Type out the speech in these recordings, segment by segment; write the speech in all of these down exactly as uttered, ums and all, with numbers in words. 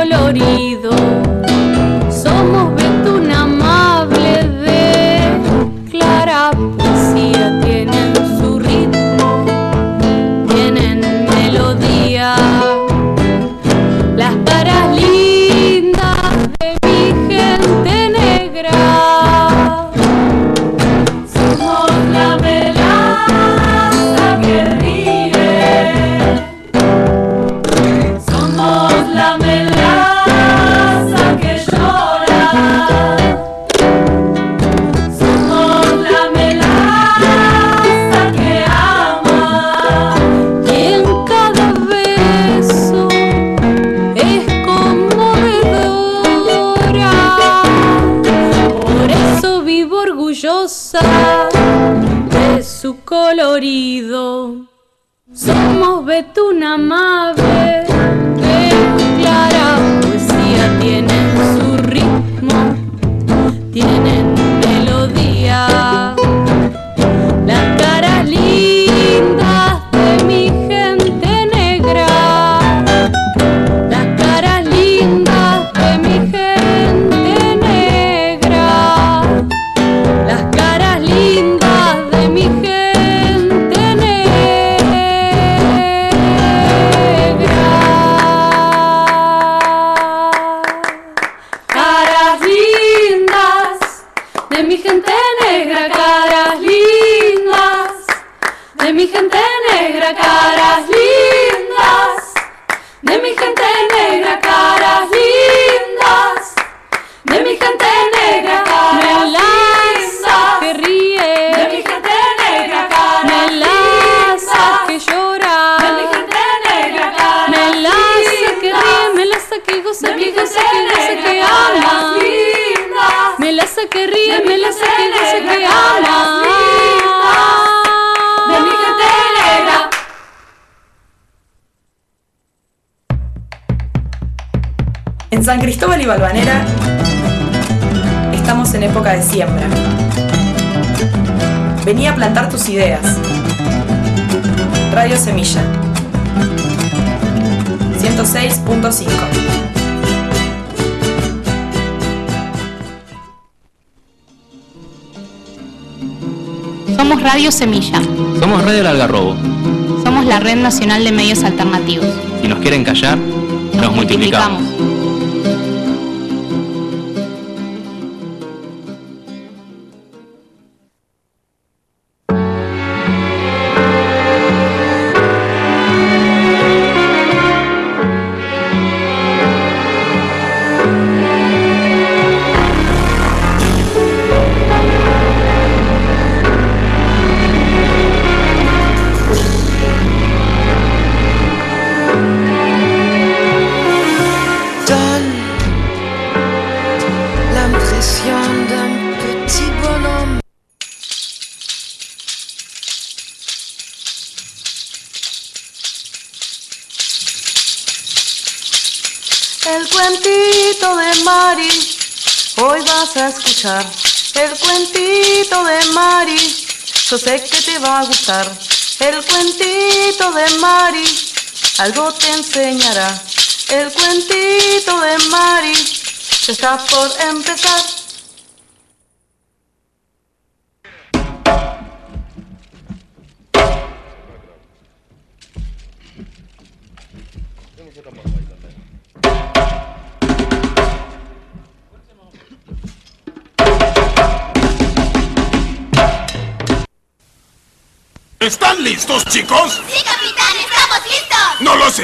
colorido. Somos betún amable de clara poesía. Tienen su ritmo, tienen melodía. Las caras lindas de mi gente negra. Somos la melaza que ríe. Somos la melaza que llora. Somos la melaza que ama. Y en cada beso es conmovedora. Por eso vivo orgullosa de su colorido. Somos betún amable de clara poesía. Tienen su ritmo, tienen melodía. Las caras lindas de mi gente negra. Las caras lindas de mi gente negra. Las caras lindas de mi gente negra. Caras lindas de mi gente negra. Caras lindas de mi gente negra. Caras lindas de mi gente negra. Caras lindas de mi gente negra. Melaza que ríe, de mi gente negra. Melaza que llora, de mi gente negra. Melaza que ríe, melaza que goza, que goza, que goza, que ama. Melaza que ríe, melaza que goza, que ama. De mi gente negra. En San Cristóbal y Balvanera estamos en época de siembra. Vení a plantar tus ideas. Radio Semilla ciento seis punto cinco. Somos Radio Semilla. Somos Radio El Algarrobo. Somos la Red Nacional de Medios Alternativos. Si nos quieren callar, nos, nos multiplicamos. multiplicamos. El cuentito de Mari, hoy vas a escuchar. El cuentito de Mari, yo sé que te va a gustar. El cuentito de Mari, algo te enseñará. El cuentito de Mari, ya está por empezar. ¿Están listos, chicos? ¡Sí, capitán! ¡Estamos listos! ¡No lo sé!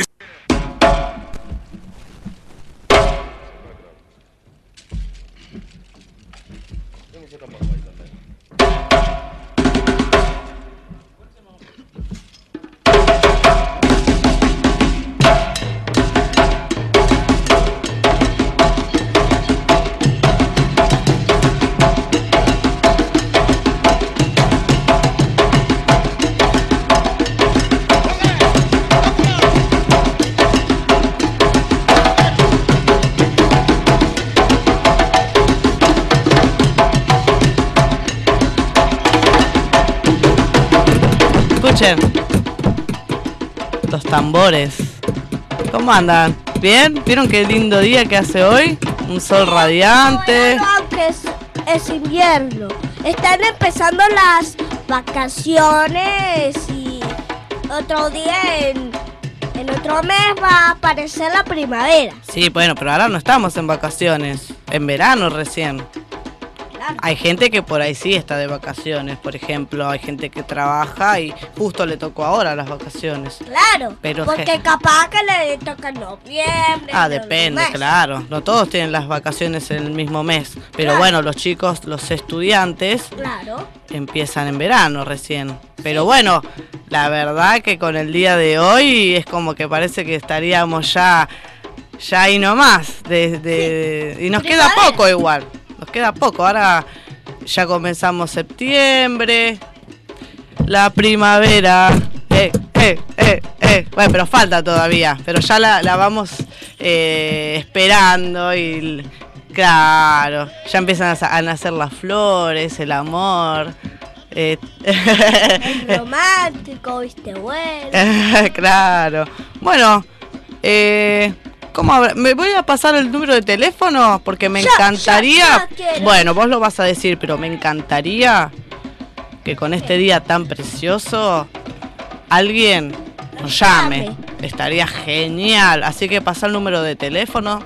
Escuchen, los tambores, ¿cómo andan? Bien, ¿vieron qué lindo día que hace hoy? Un sol radiante. Aunque es, es invierno. Están empezando las vacaciones y otro día en, en otro mes va a aparecer la primavera. Sí, bueno, pero ahora no estamos en vacaciones. En verano recién. Hay gente que por ahí sí está de vacaciones, por ejemplo, hay gente que trabaja y justo le tocó ahora las vacaciones. Claro, pero porque je... capaz que le toca en noviembre. Ah, depende, claro. No todos tienen las vacaciones en el mismo mes. Pero claro, bueno, los chicos, los estudiantes, claro, empiezan en verano recién. Pero bueno, la verdad que con el día de hoy es como que parece que estaríamos ya, ya ahí nomás. De, de, sí. Y nos queda poco igual. Nos queda poco, ahora ya comenzamos septiembre, la primavera, eh, eh, eh, eh. Bueno, pero falta todavía, pero ya la, la vamos eh, esperando y claro, ya empiezan a, a nacer las flores, el amor. Eh. El romántico, viste, bueno. Claro, bueno, eh... ¿Cómo habrá? ¿Me voy a pasar el número de teléfono? Porque me ya, encantaría... Ya, ya bueno, vos lo vas a decir, pero me encantaría que con este día tan precioso alguien nos llame. Estaría genial. Así que pasa el número de teléfono.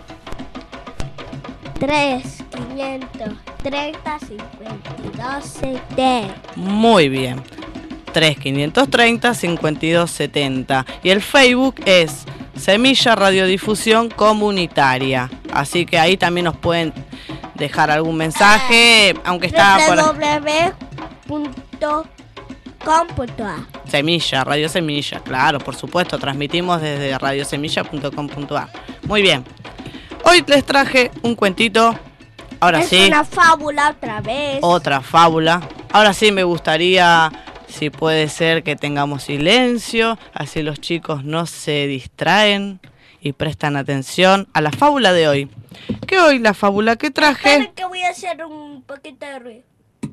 tres, quinientos treinta, cincuenta y dos, setenta. Muy bien. tres, quinientos treinta, cincuenta y dos, setenta. Y el Facebook es Semilla Radiodifusión Comunitaria. Así que ahí también nos pueden dejar algún mensaje, ah, aunque está por w w w punto com punto a r. Semilla, Radio Semilla, claro, por supuesto, transmitimos desde radio semilla punto com punto a r. Muy bien. Hoy les traje un cuentito. Ahora es sí. Una fábula otra vez. Otra fábula. Ahora sí me gustaría, si puede ser, que tengamos silencio, así los chicos no se distraen y prestan atención a la fábula de hoy. Que hoy la fábula que traje... Espera que voy a hacer un poquito de ruido.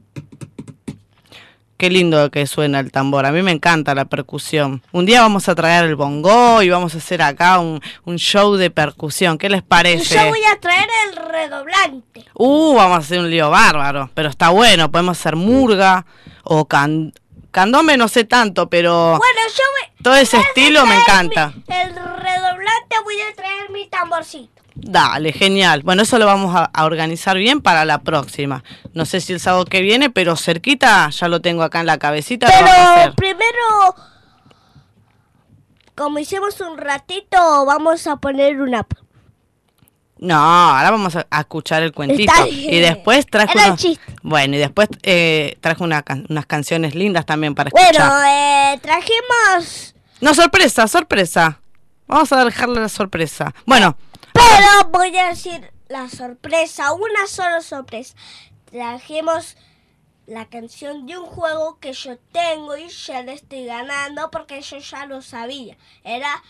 Qué lindo que suena el tambor, a mí me encanta la percusión. Un día vamos a traer el bongo y vamos a hacer acá un, un show de percusión, ¿qué les parece? Yo voy a traer el redoblante. Uh, vamos a hacer un lío bárbaro, pero está bueno, podemos hacer murga o can... candombe, no sé tanto, pero bueno, yo voy... todo ese estilo me encanta. Mi, el redoblante voy a traer mi tamborcito. Dale, genial. Bueno, eso lo vamos a, a organizar bien para la próxima. No sé si el sábado que viene, pero cerquita ya lo tengo acá en la cabecita. Pero lo vamos a hacer. Primero, como hicimos un ratito, vamos a poner una... No, ahora vamos a, a escuchar el cuentito. Y después traje unos... Bueno, y después eh, traje una, unas canciones lindas también para escuchar. Bueno, eh, trajimos... No, sorpresa, sorpresa. Vamos a dejarle la sorpresa. Bueno... Pero voy a decir la sorpresa, una sola sorpresa. Trajimos la canción de un juego que yo tengo y ya le estoy ganando porque yo ya lo sabía. Era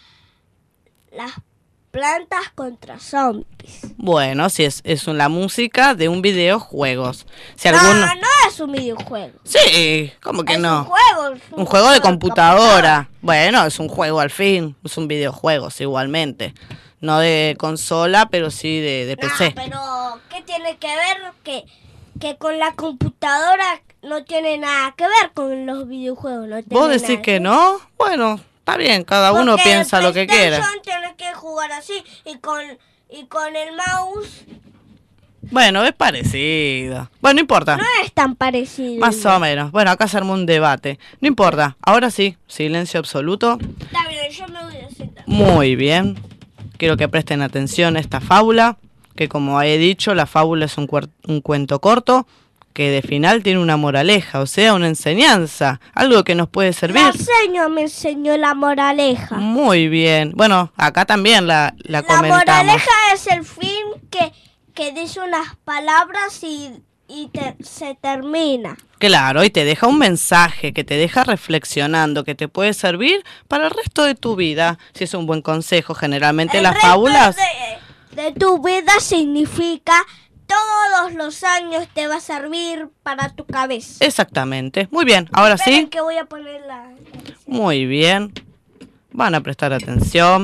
las plantas contra zombies. Bueno, sí, es, es la música de un videojuegos. Si no, alguno... no es un videojuego. Sí, ¿cómo que es no? Un juego, es un, un juego de computadora. computadora. Bueno, es un juego al fin, es un videojuego igualmente. No de consola, pero sí de, de P C. No, pero ¿qué tiene que ver? Que, que con la computadora no tiene nada que ver con los videojuegos. No ¿Vos decís que no? Bueno, está bien, cada Porque uno piensa lo que quiera. Tiene que jugar así y con, y con el mouse... Bueno, es parecido. Bueno, no importa. No es tan parecido. Más o menos. Bueno, acá se armó un debate. No importa. Ahora sí, silencio absoluto. Está bien, yo me voy a sentar. Muy bien. Quiero que presten atención a esta fábula, que como he dicho, la fábula es un, cuer- un cuento corto, que de final tiene una moraleja, o sea, una enseñanza, algo que nos puede servir. La señora me enseñó la moraleja. Muy bien. Bueno, acá también la, la, la comentamos. La moraleja es el fin que, que dice unas palabras y, y te, se termina. Claro, y te deja un mensaje que te deja reflexionando, que te puede servir para el resto de tu vida. Si es un buen consejo, generalmente el las resto fábulas... De, de tu vida significa todos los años te va a servir para tu cabeza. Exactamente. Muy bien, ahora Esperen sí. que voy a poner la... Muy bien. Van a prestar atención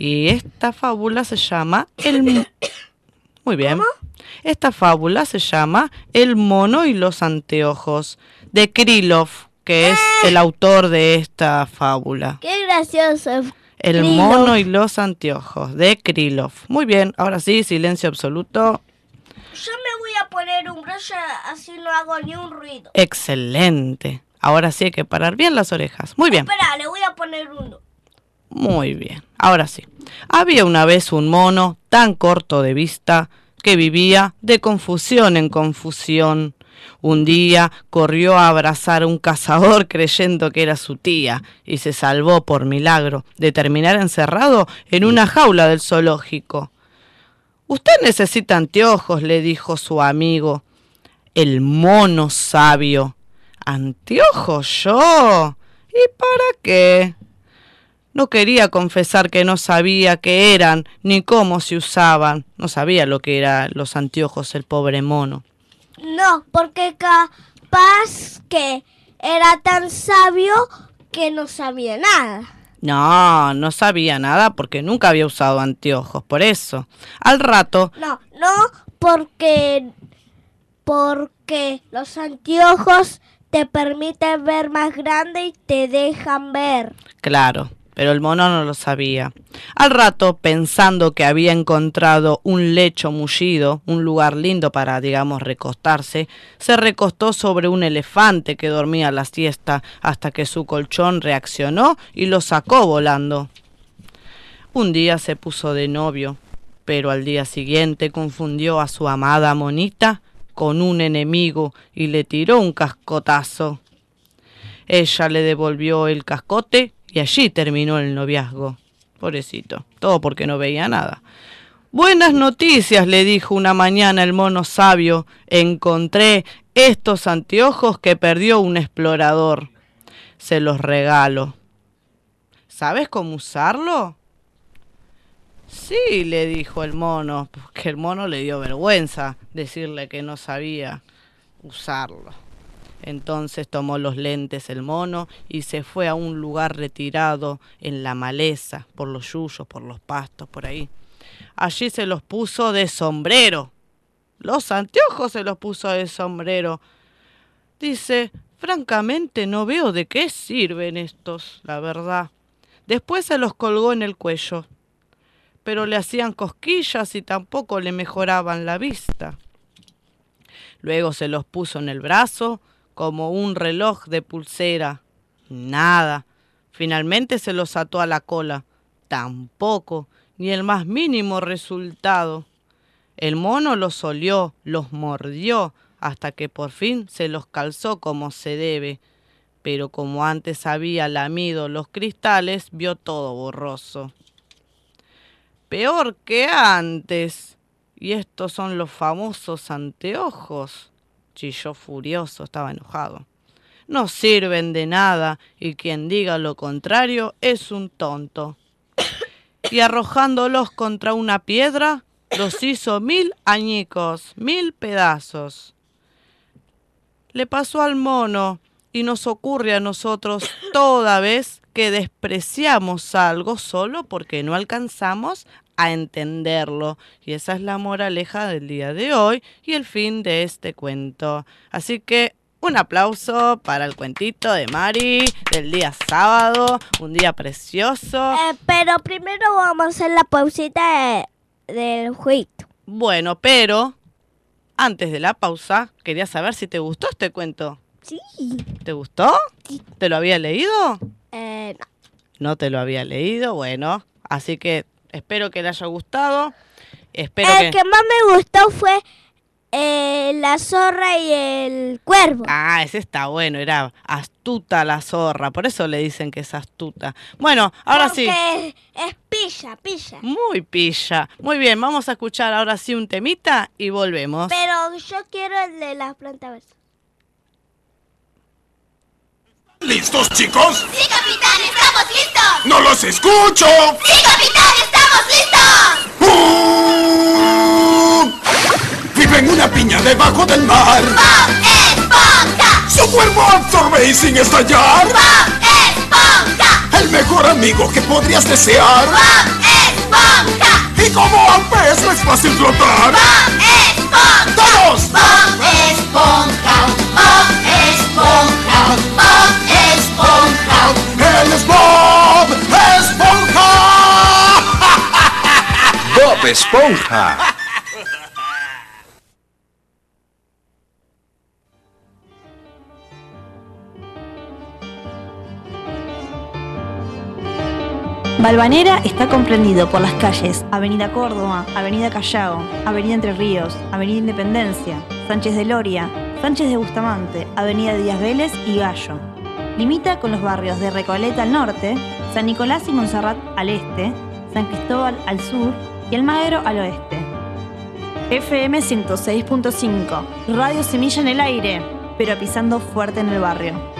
Y esta fábula se llama el... Muy bien. ¿Cómo? Esta fábula se llama El mono y los anteojos, de Krylov, que es el autor de esta fábula. ¡Qué gracioso! El Krylov. mono y los anteojos, de Krylov. Muy bien, ahora sí, silencio absoluto. Yo me voy a poner un broche, así no hago ni un ruido. Excelente. Ahora sí hay que parar bien las orejas. Muy bien. Espera, le voy a poner uno. Muy bien. Ahora sí. Había una vez un mono tan corto de vista que vivía de confusión en confusión. Un día corrió a abrazar a un cazador creyendo que era su tía y se salvó por milagro de terminar encerrado en una jaula del zoológico. «Usted necesita anteojos», le dijo su amigo, el mono sabio. «¿Anteojos yo? ¿Y para qué?» No quería confesar que no sabía qué eran ni cómo se usaban. No sabía lo que eran los anteojos el pobre mono. No, porque capaz que era tan sabio que no sabía nada. No, no sabía nada porque nunca había usado anteojos, por eso. Al rato... No, no, porque, porque los anteojos te permiten ver más grande y te dejan ver. Claro, pero el mono no lo sabía. Al rato, pensando que había encontrado un lecho mullido, un lugar lindo para, digamos, recostarse, se recostó sobre un elefante que dormía la siesta hasta que su colchón reaccionó y lo sacó volando. Un día se puso de novio, pero al día siguiente confundió a su amada monita con un enemigo y le tiró un cascotazo. Ella le devolvió el cascote y allí terminó el noviazgo. Pobrecito, todo porque no veía nada. «Buenas noticias», le dijo una mañana el mono sabio. «Encontré estos anteojos que perdió un explorador. Se los regalo». «¿Sabes cómo usarlo?» «Sí», le dijo el mono, porque el mono le dio vergüenza decirle que no sabía usarlo. Entonces tomó los lentes el mono y se fue a un lugar retirado en la maleza, por los yuyos, por los pastos, por ahí. Allí se los puso de sombrero. Los anteojos se los puso de sombrero. Dice, francamente no veo de qué sirven estos, la verdad. Después se los colgó en el cuello, pero le hacían cosquillas y tampoco le mejoraban la vista. Luego se los puso en el brazo, como un reloj de pulsera. Nada. Finalmente se los ató a la cola. Tampoco, ni el más mínimo resultado. El mono los olió, los mordió, hasta que por fin se los calzó como se debe. Pero como antes había lamido los cristales, vio todo borroso. Peor que antes. Y estos son los famosos anteojos. Chilló furioso, estaba enojado. No sirven de nada y quien diga lo contrario es un tonto. Y arrojándolos contra una piedra, los hizo mil añicos, mil pedazos. Le pasó al mono y nos ocurre a nosotros toda vez que despreciamos algo solo porque no alcanzamos a entenderlo. Y esa es la moraleja del día de hoy y el fin de este cuento. Así que un aplauso para el cuentito de Mari del día sábado, un día precioso. Eh, pero primero vamos a hacer la pausita de, del jueguito. Bueno, pero antes de la pausa, quería saber si te gustó este cuento. Sí. ¿Te gustó? Sí. ¿Te lo había leído? Eh, no. No te lo había leído, bueno, así que espero que le haya gustado. Espero el que... que más me gustó fue eh, la zorra y el cuervo. Ah, ese está bueno, era astuta la zorra, por eso le dicen que es astuta. Bueno, ahora Porque sí. Porque es pilla, pilla. Muy pilla. Muy bien, vamos a escuchar ahora sí un temita y volvemos. Pero yo quiero el de las plantas. ¿Listos, chicos? ¡Sí, capitán! ¡Estamos listos! ¡No los escucho! ¡Sí, capitán! ¡Estamos listos! ¡Uh! ¡Vive en una piña debajo del mar! ¡Bob Esponja! ¡Su cuerpo absorbe y sin estallar! ¡Bob Esponja! ¡El mejor amigo que podrías desear! ¡Bob Esponja! Esponja. ¿Y como a un pez no es fácil flotar? Bob Esponja. ¡Todos! Bob Esponja. Bob Esponja. Bob Esponja. ¡Él es Bob Esponja! Bob Esponja. Valvanera está comprendido por las calles Avenida Córdoba, Avenida Callao, Avenida Entre Ríos, Avenida Independencia, Sánchez de Loria, Sánchez de Bustamante, Avenida Díaz Vélez y Gallo. Limita con los barrios de Recoleta al norte, San Nicolás y Montserrat al este, San Cristóbal al sur y Almagro al oeste. F M ciento seis punto cinco, Radio Semilla en el aire, pero pisando fuerte en el barrio.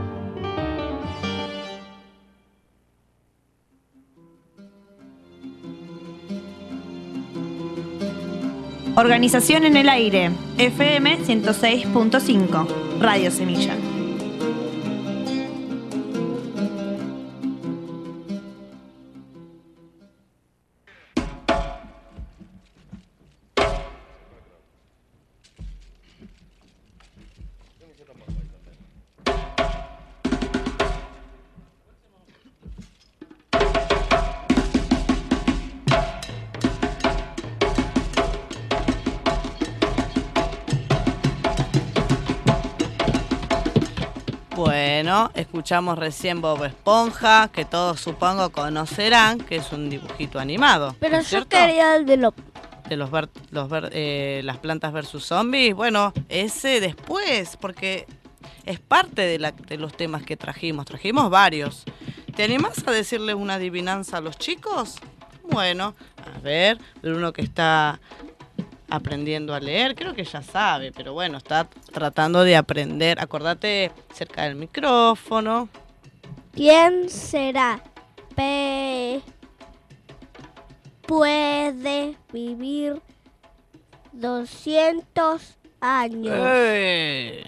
Organización en el aire, F M ciento seis punto cinco, Radio Semilla. Bueno, escuchamos recién Bob Esponja, que todos supongo conocerán, que es un dibujito animado. Pero yo ¿cierto? quería el de los... De los, ver, los ver, eh, las plantas versus zombies. Bueno, ese después, porque es parte de, la, de los temas que trajimos. Trajimos varios. ¿Te animás a decirles una adivinanza a los chicos? Bueno, a ver, uno que está aprendiendo a leer, creo que ya sabe, pero bueno, está tratando de aprender. Acordate cerca del micrófono. ¿Quién será? Pe... Puede vivir doscientos años. Eh.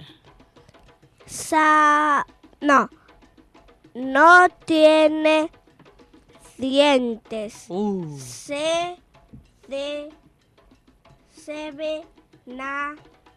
Sa... No. No tiene dientes. Uh. Se... De... Se ve... Na...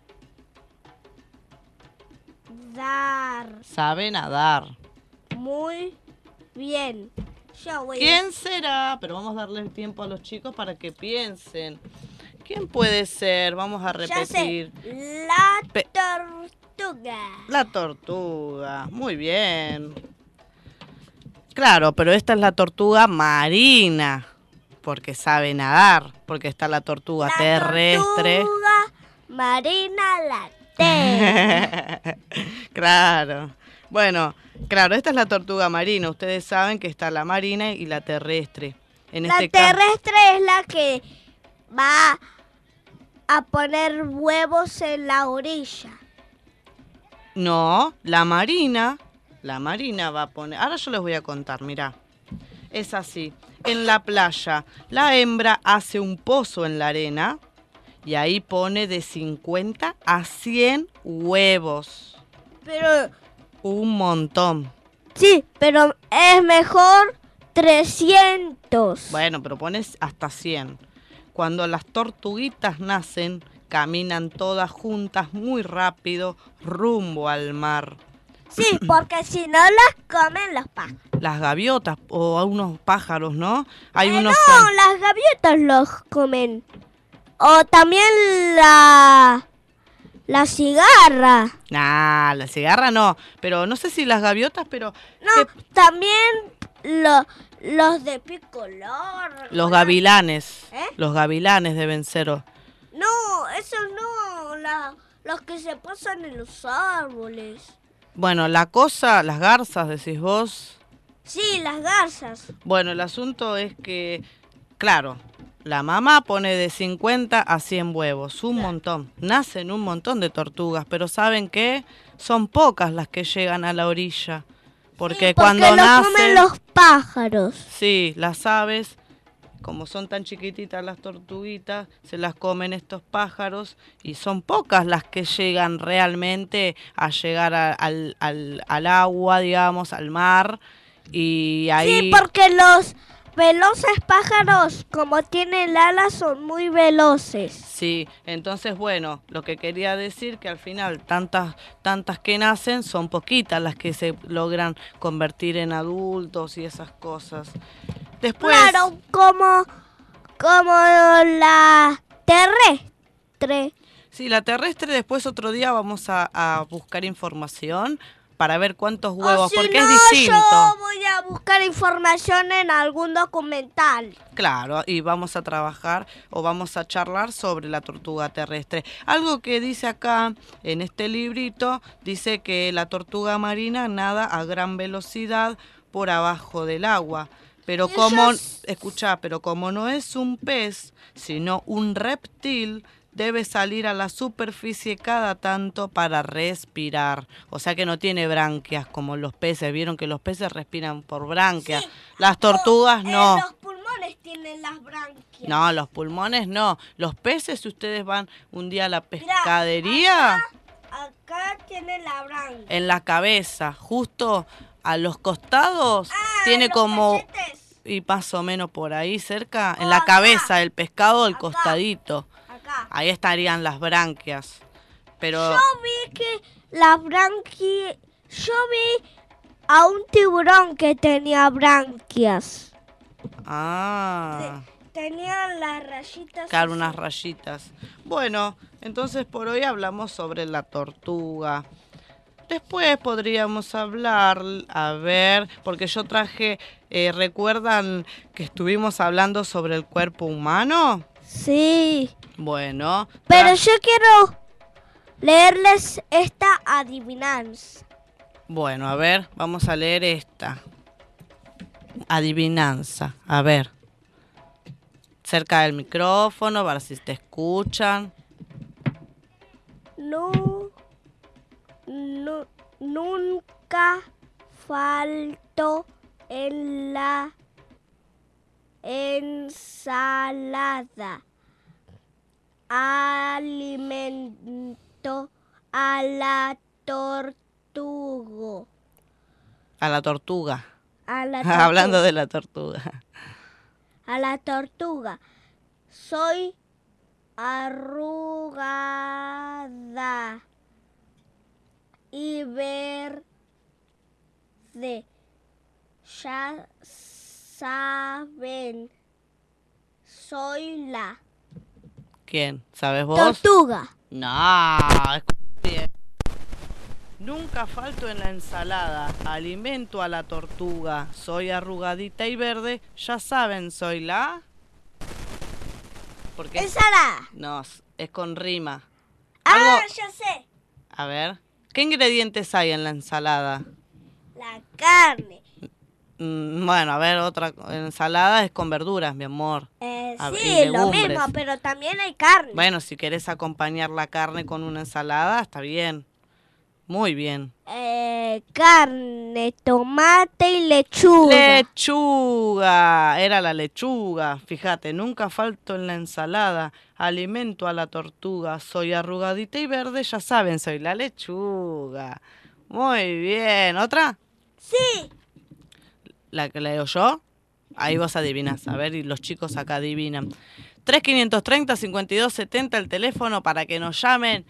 Dar. Sabe nadar. Muy bien. Yo voy ¿Quién a... será? Pero vamos a darle tiempo a los chicos para que piensen. ¿Quién puede ser? Vamos a Ya sé. repetir. La Pe- tortuga. La tortuga. Muy bien. Claro, pero esta es la tortuga marina. Porque sabe nadar. Porque está la tortuga La terrestre. tortuga marina la T. Claro. Bueno, claro, esta es la tortuga marina. Ustedes saben que está la marina y la terrestre. En La este caso, terrestre es la que va a poner huevos en la orilla. no, la marina, la marina va a poner. Ahora yo les voy a contar, mirá. Es así. En la playa, la hembra hace un pozo en la arena y ahí pone de cincuenta a cien huevos. Pero Un montón. sí, pero es mejor trescientos. Bueno, pero pones hasta cien. Cuando las tortuguitas nacen, caminan todas juntas muy rápido rumbo al mar. Sí, porque si no las comen los pájaros. Las gaviotas o a unos pájaros, ¿no? Hay Eh, unos no, las gaviotas los comen. O también la la cigarra. Nah, la cigarra no, pero no sé si las gaviotas, pero No, también lo- los de picolor. los gavilanes, ¿Eh? los gavilanes deben ser. o- No, esos no, la- los que se pasan en los árboles. Bueno, la cosa, las garzas, decís vos. Sí, las garzas. Bueno, el asunto es que, claro, la mamá pone de cincuenta a cien huevos, un montón. Nacen un montón de tortugas, pero ¿saben qué? Son pocas las que llegan a la orilla. Porque, Sí, porque cuando lo nacen, comen los pájaros. sí, las aves, como son tan chiquititas las tortuguitas, se las comen estos pájaros y son pocas las que llegan realmente a llegar a- al, al, al agua, digamos, al mar. Y ahí... Sí, porque los veloces pájaros, como tienen alas, son muy veloces. Sí, entonces bueno, lo que quería decir que al final tantas, tantas que nacen son poquitas las que se logran convertir en adultos y esas cosas. Después, Claro, como, como la terrestre. sí, la terrestre después otro día vamos a, a buscar información para ver cuántos huevos, O si porque no, es distinto. yo voy a buscar información en algún documental. Claro, y vamos a trabajar o vamos a charlar sobre la tortuga terrestre. Algo que dice acá en este librito, dice que la tortuga marina nada a gran velocidad por abajo del agua. Pero como, Ellos- escucha, pero como no es un pez, sino un reptil, debe salir a la superficie cada tanto para respirar. O sea que no tiene branquias como los peces. Vieron que los peces respiran por branquias. Sí. Las tortugas O, no. eh, los pulmones tienen las branquias. No, los pulmones no. Los peces, si ustedes van un día a la Mirá, pescadería, Acá, acá tiene la branquia. en la cabeza, justo a los costados, Ah, tiene los como, cachetes. y más o menos por ahí cerca, en Oh, la acá. cabeza del pescado, el Acá. costadito. Acá. Ahí estarían las branquias. Pero Yo vi que las branquias... Yo vi a un tiburón que tenía branquias. ah, Tenía las rayitas. claro, así. unas rayitas. Bueno, entonces por hoy hablamos sobre la tortuga. Después podríamos hablar, a ver, porque yo traje, eh, ¿recuerdan que estuvimos hablando sobre el cuerpo humano? Sí. Bueno, Pero tra- yo quiero leerles esta adivinanza. bueno, a ver, vamos a leer esta. Adivinanza, a ver. Cerca del micrófono, para si te escuchan. No, no, nunca falto en la ensalada. Alimento a la tortuga. A la tortuga. A la tortuga. Hablando de la tortuga. A la tortuga. Soy arrugada y verde. Ya saben, soy la ¿Quién? ¿Sabes vos? tortuga. No, escucha bien. Nunca falto en la ensalada, alimento a la tortuga, soy arrugadita y verde, ya saben, soy la... Porque Ensalada. no, es con rima. Ah, Algo- ya sé. A ver, ¿qué ingredientes hay en la ensalada? La carne. Mm, bueno, a ver, otra ensalada es con verduras, mi amor. Eh, A ver, y sí, lo legumbres. mismo, pero también hay carne. Bueno, si querés acompañar la carne con una ensalada, está bien. Muy bien. Eh, carne, tomate y lechuga. Lechuga, era la lechuga, fíjate, nunca falto en la ensalada, alimento a la tortuga, soy arrugadita y verde, ya saben, soy la lechuga. Muy bien, ¿otra? Sí. ¿La que leo yo? Ahí vos adivinás, a ver, y los chicos acá adivinan. tres quinientos treinta, cincuenta y dos setenta el teléfono para que nos llamen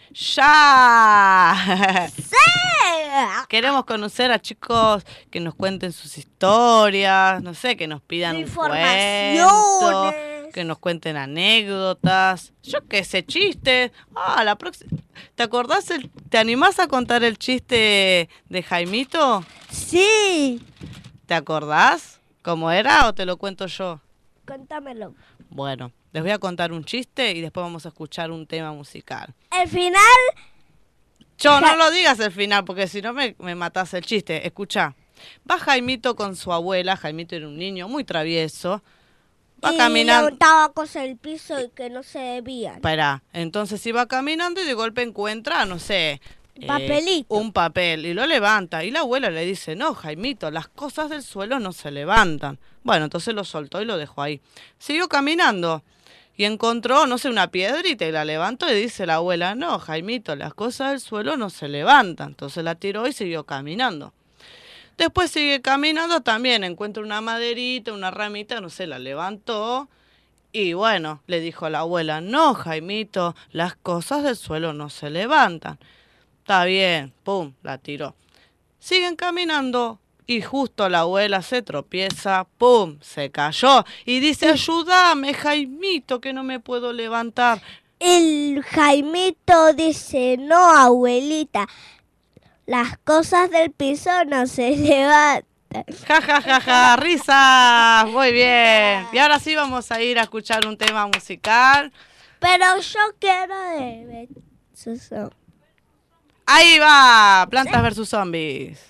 ya. Sí. Queremos conocer a chicos que nos cuenten sus historias, no sé, que nos pidan un cuento, Informaciones. que nos cuenten anécdotas, yo qué sé, chistes. Ah, la próxima. ¿Te acordás? El, ¿Te animás a contar el chiste de Jaimito? Sí. ¿Te acordás cómo era o te lo cuento yo? Contámelo. Bueno, les voy a contar un chiste y después vamos a escuchar un tema musical. El final. Yo, no Ja- lo digas el final, porque si no me, me matás el chiste. Escuchá, va Jaimito con su abuela, Jaimito era un niño muy travieso, va y caminando... levantaba cosas del piso y que no se debían. Esperá, entonces iba caminando y de golpe encuentra, no sé... Un eh, papelito. un papel, y lo levanta, y la abuela le dice, no, Jaimito, las cosas del suelo no se levantan. Bueno, entonces lo soltó y lo dejó ahí. Siguió caminando. Y encontró, no sé, una piedrita y la levantó y dice la abuela, no, Jaimito, las cosas del suelo no se levantan. Entonces la tiró y siguió caminando. Después sigue caminando, también encuentra una maderita, una ramita, no sé, la levantó. Y bueno, le dijo a la abuela, no, Jaimito, las cosas del suelo no se levantan. Está bien, pum, la tiró. Siguen caminando y justo la abuela se tropieza, pum, se cayó. Y dice, ayúdame, Jaimito, que no me puedo levantar. El Jaimito dice, no, abuelita, las cosas del piso no se levantan. Ja, ja, ja, ja, risas, muy bien. Y ahora sí vamos a ir a escuchar un tema musical. Pero yo quiero de versus zombies. Ahí va, Plantas ¿Sí? versus Zombies.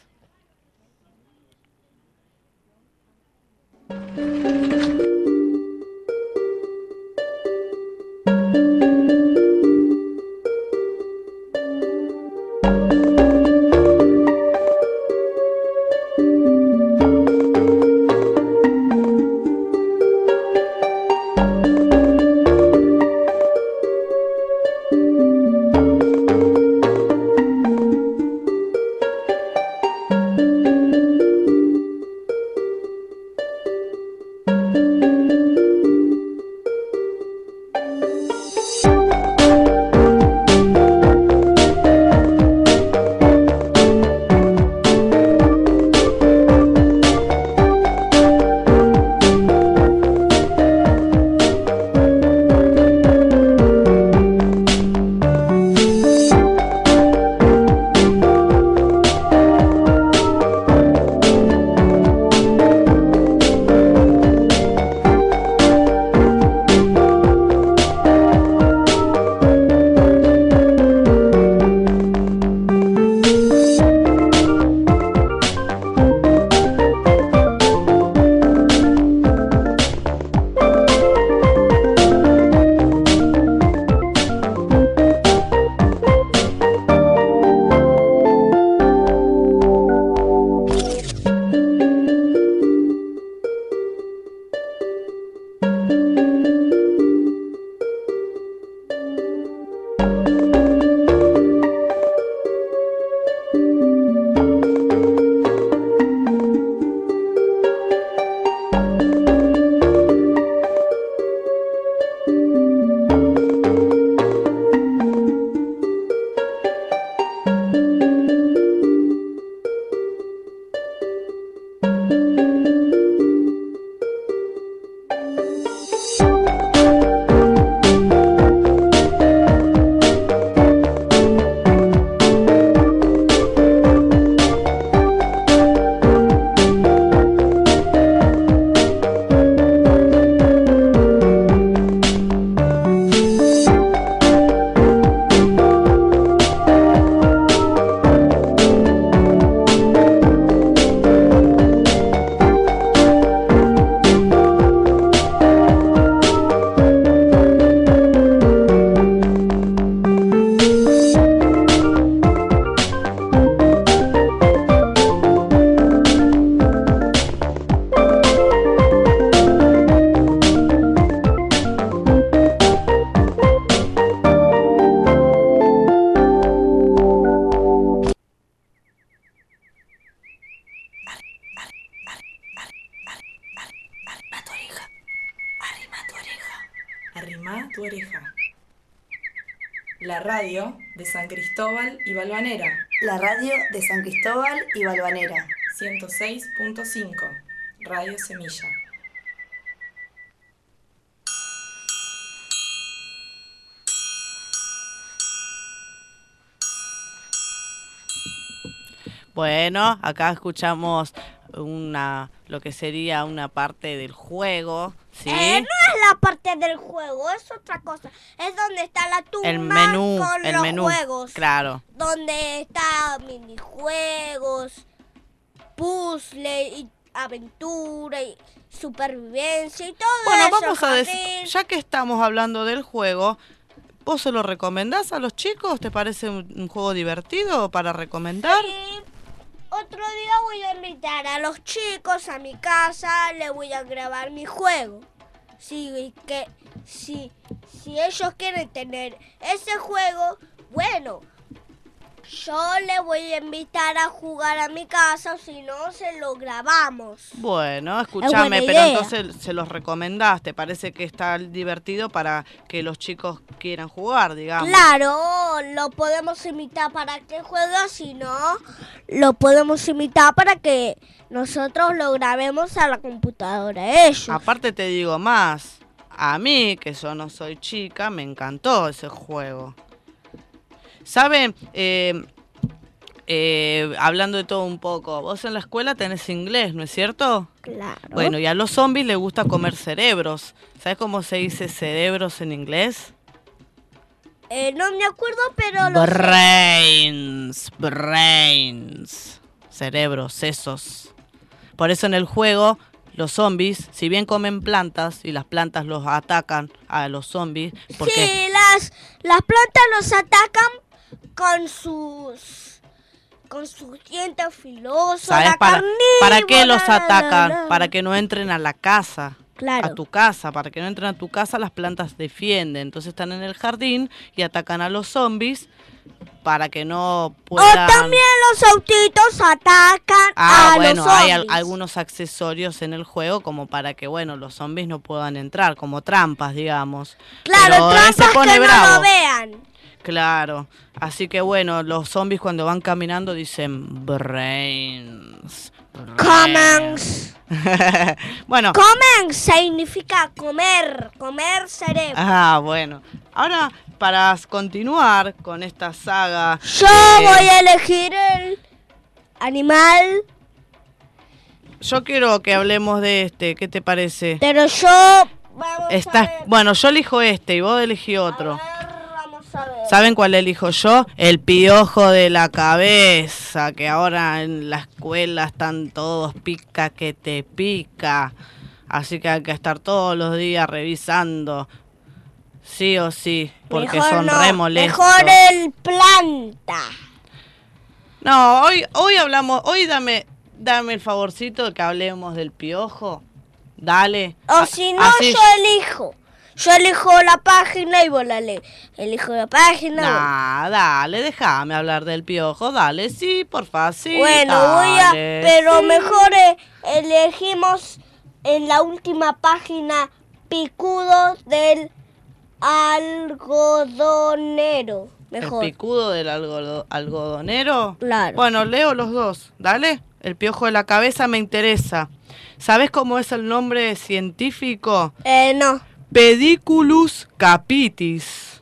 Arrimá tu oreja. La radio de San Cristóbal y Valvanera. La radio de San Cristóbal y Valvanera. ciento seis punto cinco. Radio Semilla. Bueno, acá escuchamos una lo que sería una parte del juego, ¿sí? Eh, no es la parte del juego, es otra cosa. Es donde está la tumba el menú, con el los menú, juegos. claro. Donde está minijuegos, puzzle y aventura y supervivencia y todo bueno, eso. Bueno, vamos a jardín. decir, ya que estamos hablando del juego, ¿vos se lo recomendás a los chicos? ¿Te parece un, un juego divertido para recomendar? Sí. Otro día voy a invitar a los chicos a mi casa, les voy a grabar mi juego. Si, que, si, si ellos quieren tener ese juego, bueno, Yo le voy a invitar a jugar a mi casa, o si no, se lo grabamos. Bueno, Es escúchame, buena pero idea. entonces se los recomendás. ¿Te parece que está divertido para que los chicos quieran jugar, digamos? Claro, lo podemos imitar para que juegue, si no, lo podemos imitar para que nosotros lo grabemos a la computadora de ellos. Aparte te digo más, a mí, que yo no soy chica, me encantó ese juego. ¿Saben? Eh, eh, hablando de todo un poco, vos en la escuela tenés inglés, ¿no es cierto? Claro. Bueno, y a los zombies les gusta comer cerebros. ¿Sabes cómo se dice cerebros en inglés? Eh, no me acuerdo, pero lo sé. Brains, brains. Cerebros, sesos. Por eso en el juego, los zombies, si bien comen plantas y las plantas los atacan a los zombies, porque Sí, las, las plantas los atacan con sus con sus dientes filosos. ¿sabes la para, para qué carnívora, los la, la, atacan? la. Para que no entren a la casa. Claro. A tu casa, para que no entren a tu casa, las plantas defienden. Entonces están en el jardín y atacan a los zombies para que no puedan... O también los autitos atacan Ah, a bueno, los hay zombies. al- algunos accesorios en el juego como para que, bueno, los zombies no puedan entrar, como trampas, digamos. Claro, Pero él se trampas pone que bravo. no lo vean. Claro, así que bueno, los zombies cuando van caminando dicen brains. Comments. Bueno. Comen significa comer, comer cerebro. Ah, bueno. Ahora, para continuar con esta saga... Yo eh, voy a elegir el animal, Yo quiero que hablemos de este, ¿qué te parece? pero yo... Vamos Está, a ver, bueno, yo elijo este y vos elegí otro. vamos a ver. ¿Saben cuál elijo yo? El piojo de la cabeza, que ahora en la escuela están todos pica que te pica. Así que hay que estar todos los días revisando, sí o sí, porque Mejor son no, re molestos. Mejor el planta. No, hoy, hoy hablamos, hoy dame, dame el favorcito de que hablemos del piojo. Dale. O A- si no, así- yo elijo. Yo elijo la página y vos la lees. Elijo la página. Nah, dale, déjame hablar del piojo, dale, sí, porfa, sí. Bueno, voy a... dale, Pero sí. mejor eh, elegimos en la última página picudo del algodonero. Mejor. ¿El picudo del algodo- algodonero? Claro. Bueno, leo los dos, dale. El piojo de la cabeza me interesa. ¿Sabes cómo es el nombre científico? Eh, no. Pediculus capitis.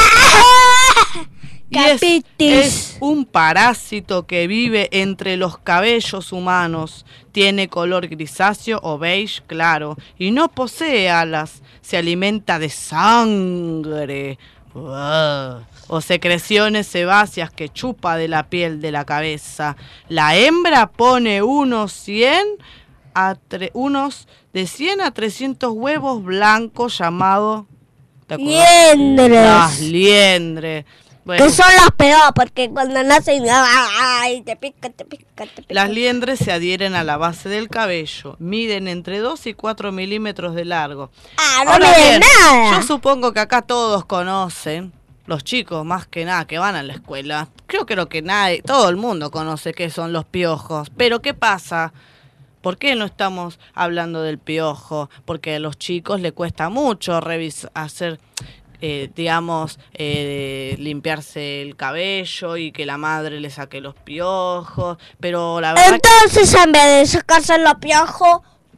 Y es, es un parásito que vive entre los cabellos humanos. Tiene color grisáceo o beige claro y no posee alas. Se alimenta de sangre uh, o secreciones sebáceas que chupa de la piel de la cabeza. La hembra pone unos cien a tre- unos de cien a trescientos huevos blancos llamados ¿te acordás? Liendres. Las liendres. Bueno, Que son las peores porque cuando nacen, ay, te pica, te pica, te pica. las liendres se adhieren a la base del cabello. Miden entre dos y cuatro milímetros de largo. Ah, no Ahora miden bien, nada. yo supongo que acá todos conocen, los chicos más que nada que van a la escuela. Creo, creo que nadie, todo el mundo conoce qué son los piojos. Pero ¿qué pasa? ¿Por qué no estamos hablando del piojo? Porque a los chicos le cuesta mucho revisar, hacer, eh, digamos, eh, limpiarse el cabello y que la madre le saque los piojos. Pero la verdad que Entonces, en vez de sacarse los piojos,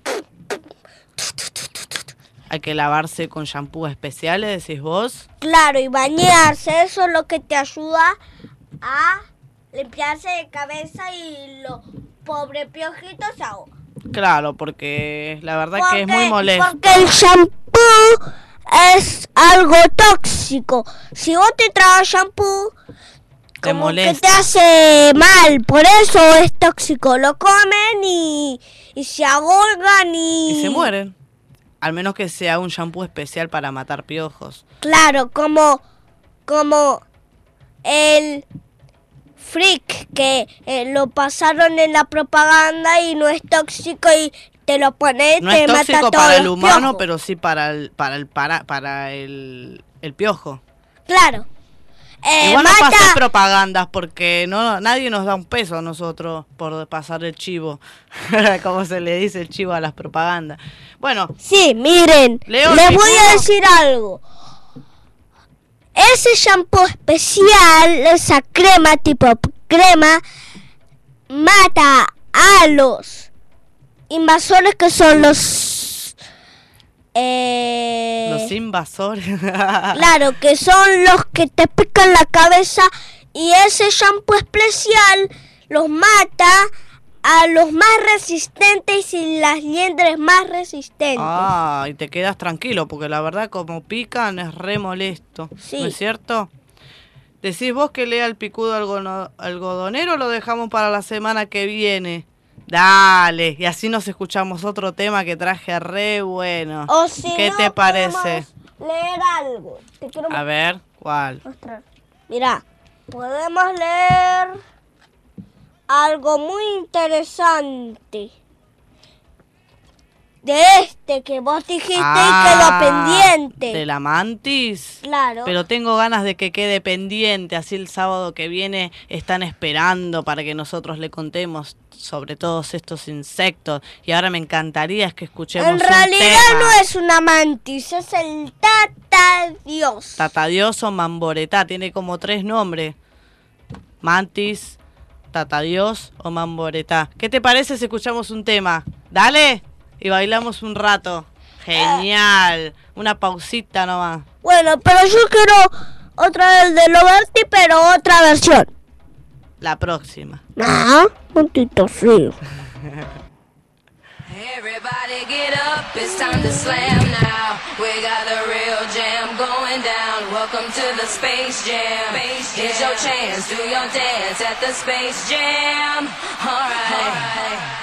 hay que lavarse con shampoo especiales, decís vos. claro, y bañarse, eso es lo que te ayuda a limpiarse de cabeza y los pobres piojitos se ahogan. Claro, porque la verdad que es muy Porque- molesto. Porque el shampoo es algo tóxico. Si vos te tragas shampoo, Te como que molesta. te hace mal. Por eso es tóxico. Lo comen y, y se ahogan y... Y se mueren. Al menos que sea un shampoo especial para matar piojos. Claro, como, como el freak que eh, lo pasaron en la propaganda y no es tóxico y te lo pones y No te es mata tóxico todos para el los humano, piojos. pero sí para el para el para, para el, el piojo. Claro. Eh, Igual no mata- pases propagandas porque no nadie nos da un peso a nosotros por pasar el chivo. Como se le dice el chivo a las propagandas. Bueno. Sí, miren, Leo, les ¿sí voy puedo? a decir algo. Ese shampoo especial, esa crema tipo crema, mata a los invasores que son los... Eh, Los invasores. claro, que son los que te pican la cabeza y ese shampoo especial los mata a los más resistentes y las liendres más resistentes. Ah, y te quedas tranquilo, porque la verdad como pican es re molesto. Sí. ¿No es cierto? ¿Decís vos que lea el picudo algono- algodonero o lo dejamos para la semana que viene? Dale, y así nos escuchamos otro tema que traje re bueno. O si ¿Qué no, te parece? podemos leer algo. Te quiero A ver, ¿cuál? mostrar. Mira, podemos leer algo muy interesante. De este que vos dijiste y quedó pendiente. ¿De la mantis? Claro. Pero tengo ganas de que quede pendiente, así el sábado que viene están esperando para que nosotros le contemos sobre todos estos insectos. Y ahora me encantaría es que escuchemos En un realidad tema. no es una mantis, es el Tata Dios. Tatadios o Mamboretá, tiene como tres nombres. Mantis, Tatadios o Mamboretá. ¿Qué te parece si escuchamos un tema? Dale, y bailamos un rato. Genial, una pausita nomás. Bueno, pero yo quiero otra vez de Loberti, pero otra versión. La próxima. Ah, un tito sí. Everybody get up, it's time to slam now. We got a real jam going down. Welcome to the Space Jam. Here's your chance, do your dance at the Space Jam. All right.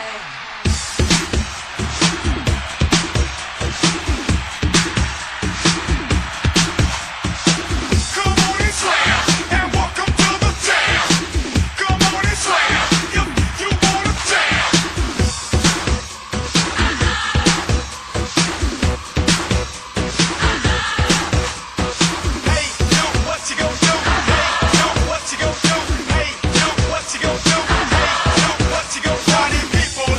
People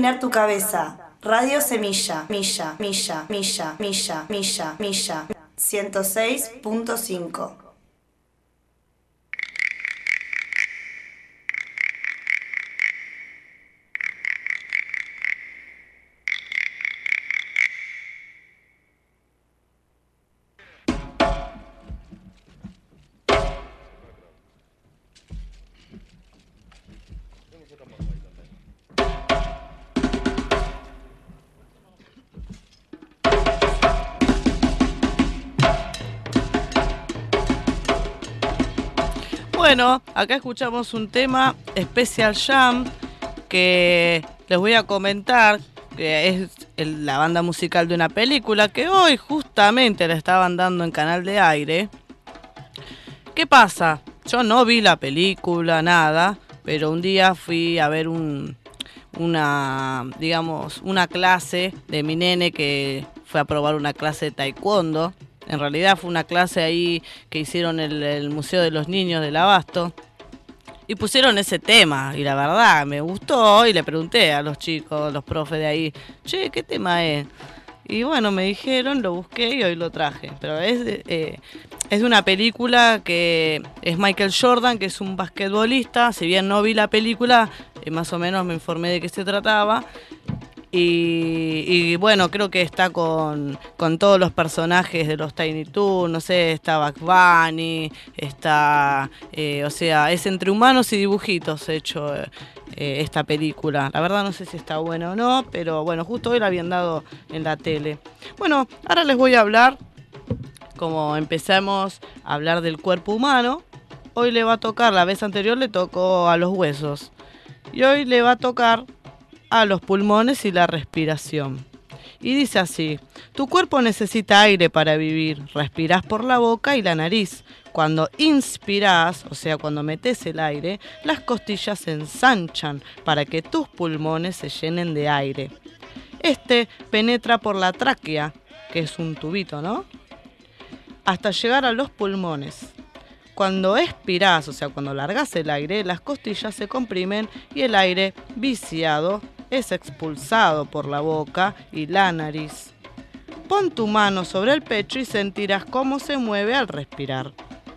iluminar tu cabeza. Radio Semilla, Milla, Milla, Milla, Milla, Milla, Milla, ciento seis punto cinco. Bueno, acá escuchamos un tema, Special Jam, que les voy a comentar, que es el- la banda musical de una película que hoy justamente la estaban dando en Canal de Aire. ¿Qué pasa? Yo no vi la película, nada, pero un día fui a ver un, una, digamos, una clase de mi nene que fue a probar una clase de taekwondo. En realidad fue una clase ahí que hicieron en el, el Museo de los Niños del Abasto. Y pusieron ese tema, y la verdad me gustó, y le pregunté a los chicos, los profes de ahí, che, ¿qué tema es? Y bueno, me dijeron, lo busqué y hoy lo traje. Pero es, eh, es de una película que es Michael Jordan, que es un basquetbolista. Si bien no vi la película, eh, más o menos me informé de qué se trataba. Y, y bueno, creo que está con, con todos los personajes de los Tiny Toons, no sé, está Bugs Bunny, está, eh, o sea, es entre humanos y dibujitos hecho eh, esta película. La verdad no sé si está buena o no, pero bueno, justo hoy la habían dado en la tele. Bueno, ahora les voy a hablar, como empezamos a hablar del cuerpo humano, hoy le va a tocar, la vez anterior le tocó a los huesos, y hoy le va a tocar a los pulmones y la respiración. Y dice así: tu cuerpo necesita aire para vivir, respirás por la boca y la nariz. Cuando inspirás, o sea, cuando metes el aire, las costillas se ensanchan para que tus pulmones se llenen de aire. Este penetra por la tráquea, que es un tubito, ¿no?, hasta llegar a los pulmones. Cuando expirás, o sea, cuando largás el aire, las costillas se comprimen y el aire viciado es expulsado por la boca y la nariz. Pon tu mano sobre el pecho y sentirás cómo se mueve al respirar.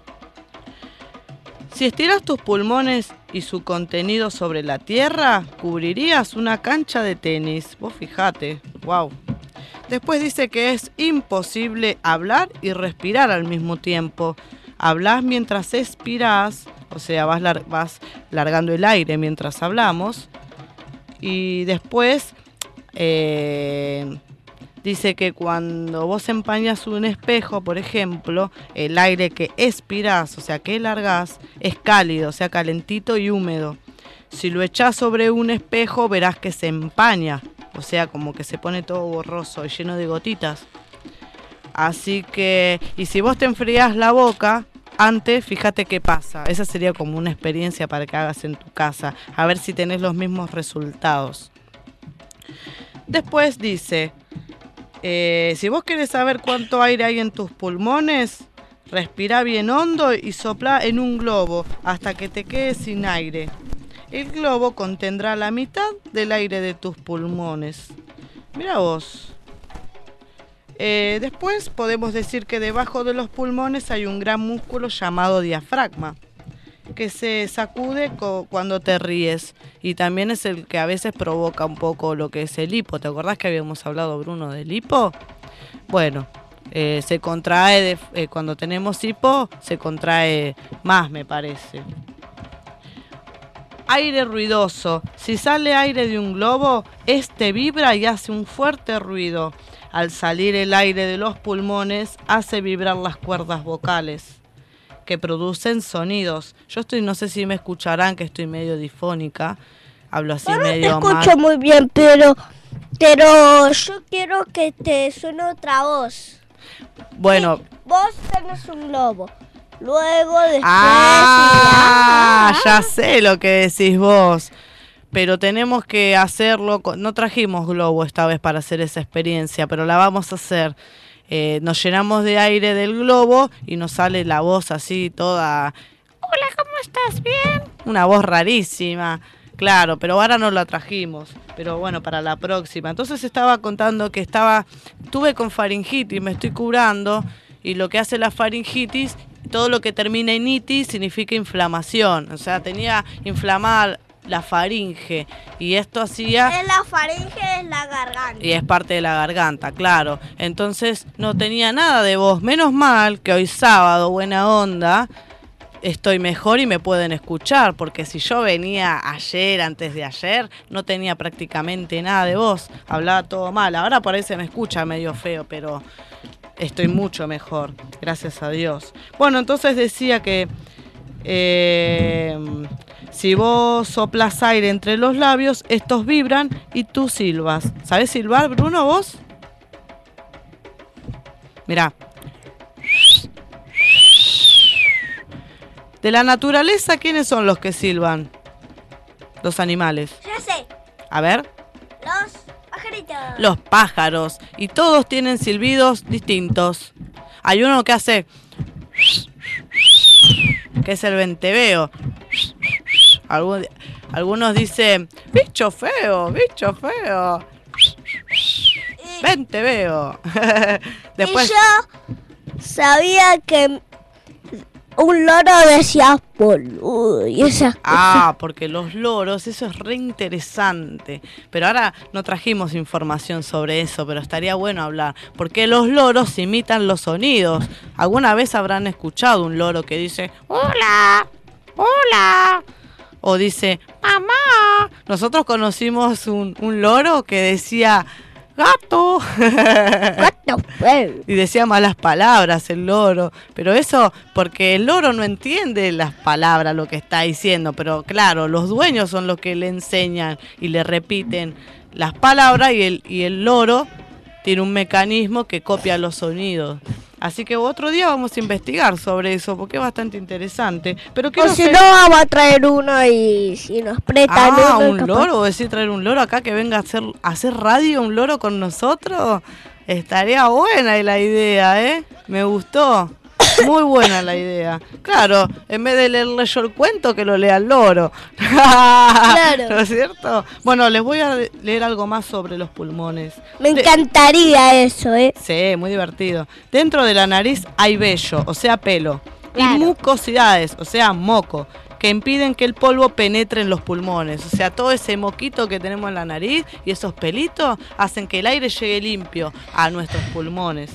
Si estiras tus pulmones y su contenido sobre la tierra, cubrirías una cancha de tenis. Vos fijate, wow. Después dice que es imposible hablar y respirar al mismo tiempo. Hablás mientras expirás, o sea, vas, lar- vas largando el aire mientras hablamos. Y después eh, dice que cuando vos empañas un espejo, por ejemplo, el aire que expirás, o sea, que largás, es cálido, o sea, calentito y húmedo. Si lo echás sobre un espejo, verás que se empaña, o sea, como que se pone todo borroso y lleno de gotitas. Así que, y si vos te enfriás la boca antes, fíjate qué pasa. Esa sería como una experiencia para que hagas en tu casa, a ver si tenés los mismos resultados. Después dice, eh, si vos querés saber cuánto aire hay en tus pulmones, respira bien hondo y sopla en un globo hasta que te quedes sin aire. El globo contendrá la mitad del aire de tus pulmones. Mira vos. Eh, después podemos decir que debajo de los pulmones hay un gran músculo llamado diafragma, que se sacude co- cuando te ríes, y también es el que a veces provoca un poco lo que es el hipo. ¿Te acordás que habíamos hablado, Bruno, del hipo? Bueno, eh, se contrae, de, eh, cuando tenemos hipo, se contrae más, me parece. Aire ruidoso. Si sale aire de un globo, este vibra y hace un fuerte ruido. Al salir el aire de los pulmones, hace vibrar las cuerdas vocales, que producen sonidos. Yo estoy, no sé si me escucharán, que estoy medio difónica. Hablo así Ahora medio te escucho mal. muy bien, pero, pero yo quiero que te suene otra voz. Bueno, Vos tenés un globo. Luego después... ah, y- ya sé lo que decís vos. Pero tenemos que hacerlo, con- no trajimos globo esta vez para hacer esa experiencia, pero la vamos a hacer. Eh, nos llenamos de aire del globo y nos sale la voz así toda, hola, ¿cómo estás? ¿Bien? Una voz rarísima, Claro, pero ahora no la trajimos. Pero bueno, para la próxima. Entonces estaba contando que estaba, tuve con faringitis, me estoy curando. Y lo que hace la faringitis, todo lo que termina en itis significa inflamación. O sea, tenía inflamada la faringe. Y esto hacía... En la faringe es la garganta. Y es parte de la garganta, claro. Entonces no tenía nada de voz. Menos mal que hoy sábado, buena onda, estoy mejor y me pueden escuchar. Porque si yo venía ayer, antes de ayer, no tenía prácticamente nada de voz. Hablaba todo mal. Ahora por ahí se me escucha medio feo, pero estoy mucho mejor. Gracias a Dios. Bueno, entonces decía que... Eh, si vos soplas aire entre los labios, estos vibran y tú silbas. ¿Sabés silbar, Bruno, vos? Mirá. De la naturaleza, ¿quiénes son los que silban? Los animales. Ya sé. A ver. Los pajaritos. Los pájaros. Y todos tienen silbidos distintos. Hay uno que hace... que es el venteveo. Algunos, algunos dicen, bicho feo, bicho feo. Venteveo. Después... Y yo sabía que un loro decía boludo y esas cosas. Ah, porque los loros, eso es re interesante. Pero ahora no trajimos información sobre eso, pero estaría bueno hablar. Porque los loros imitan los sonidos. ¿Alguna vez habrán escuchado un loro que dice, hola, hola? O dice, mamá. Nosotros conocimos un, un loro que decía, gato. Gato. Y decía malas palabras el loro. Pero eso porque el loro no entiende las palabras, lo que está diciendo. Pero claro, los dueños son los que le enseñan y le repiten las palabras. Y el, y el loro tiene un mecanismo que copia los sonidos. Así que otro día vamos a investigar sobre eso, porque es bastante interesante. Pero o si no, vamos a traer uno y si nos prestan ah, uno. un capaz. loro, decir traer un loro acá que venga a hacer, a hacer radio, un loro con nosotros. Estaría buena la idea, ¿eh? Me gustó. Muy buena la idea. Claro, en vez de leerle yo el cuento, que lo lea el loro. Claro. ¿No es cierto? Bueno, les voy a leer algo más sobre los pulmones. Me De- encantaría eso, ¿eh? Sí, muy divertido. Dentro de la nariz hay vello, o sea, pelo. Claro. Y mucosidades, o sea, moco, que impiden que el polvo penetre en los pulmones. O sea, todo ese moquito que tenemos en la nariz y esos pelitos hacen que el aire llegue limpio a nuestros pulmones.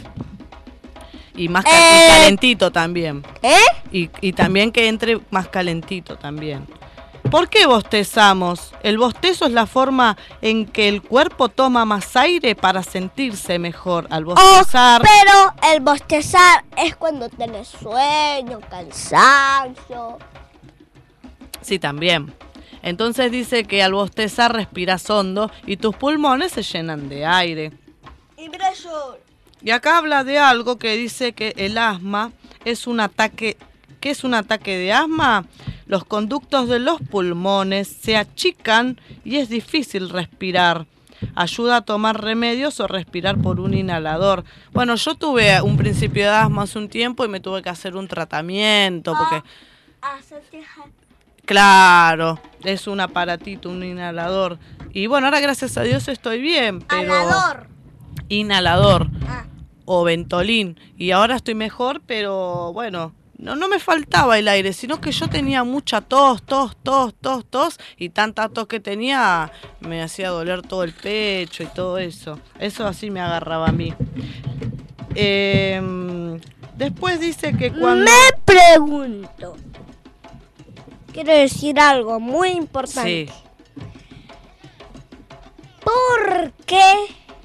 Y más ca- Eh. y calentito también. ¿Eh? Y, y también que entre más calentito también. ¿Por qué bostezamos? El bostezo es la forma en que el cuerpo toma más aire para sentirse mejor. Al bostezar... Oh, pero el bostezar es cuando tenés sueño, cansancio. Sí, también. Entonces dice que al bostezar respiras hondo y tus pulmones se llenan de aire. Y mira yo. Y acá habla de algo que dice que el asma es un ataque. ¿Qué es un ataque de asma? Los conductos de los pulmones se achican y es difícil respirar. Ayuda a tomar remedios o respirar por un inhalador. Bueno, yo tuve un principio de asma hace un tiempo y me tuve que hacer un tratamiento porque... Ah, hacerte ja- Claro, es un aparatito, un inhalador. Y bueno, ahora gracias a Dios estoy bien, pero... Alador. Inhalador. Ah. O Ventolin. Y ahora estoy mejor, pero bueno, no, no me faltaba el aire, sino que yo tenía mucha tos, tos, tos, tos, tos. Y tanta tos que tenía me hacía doler todo el pecho y todo eso. Eso así me agarraba a mí. Eh, después dice que cuando... Me pregunto. Quiero decir algo muy importante. Sí. ¿Por qué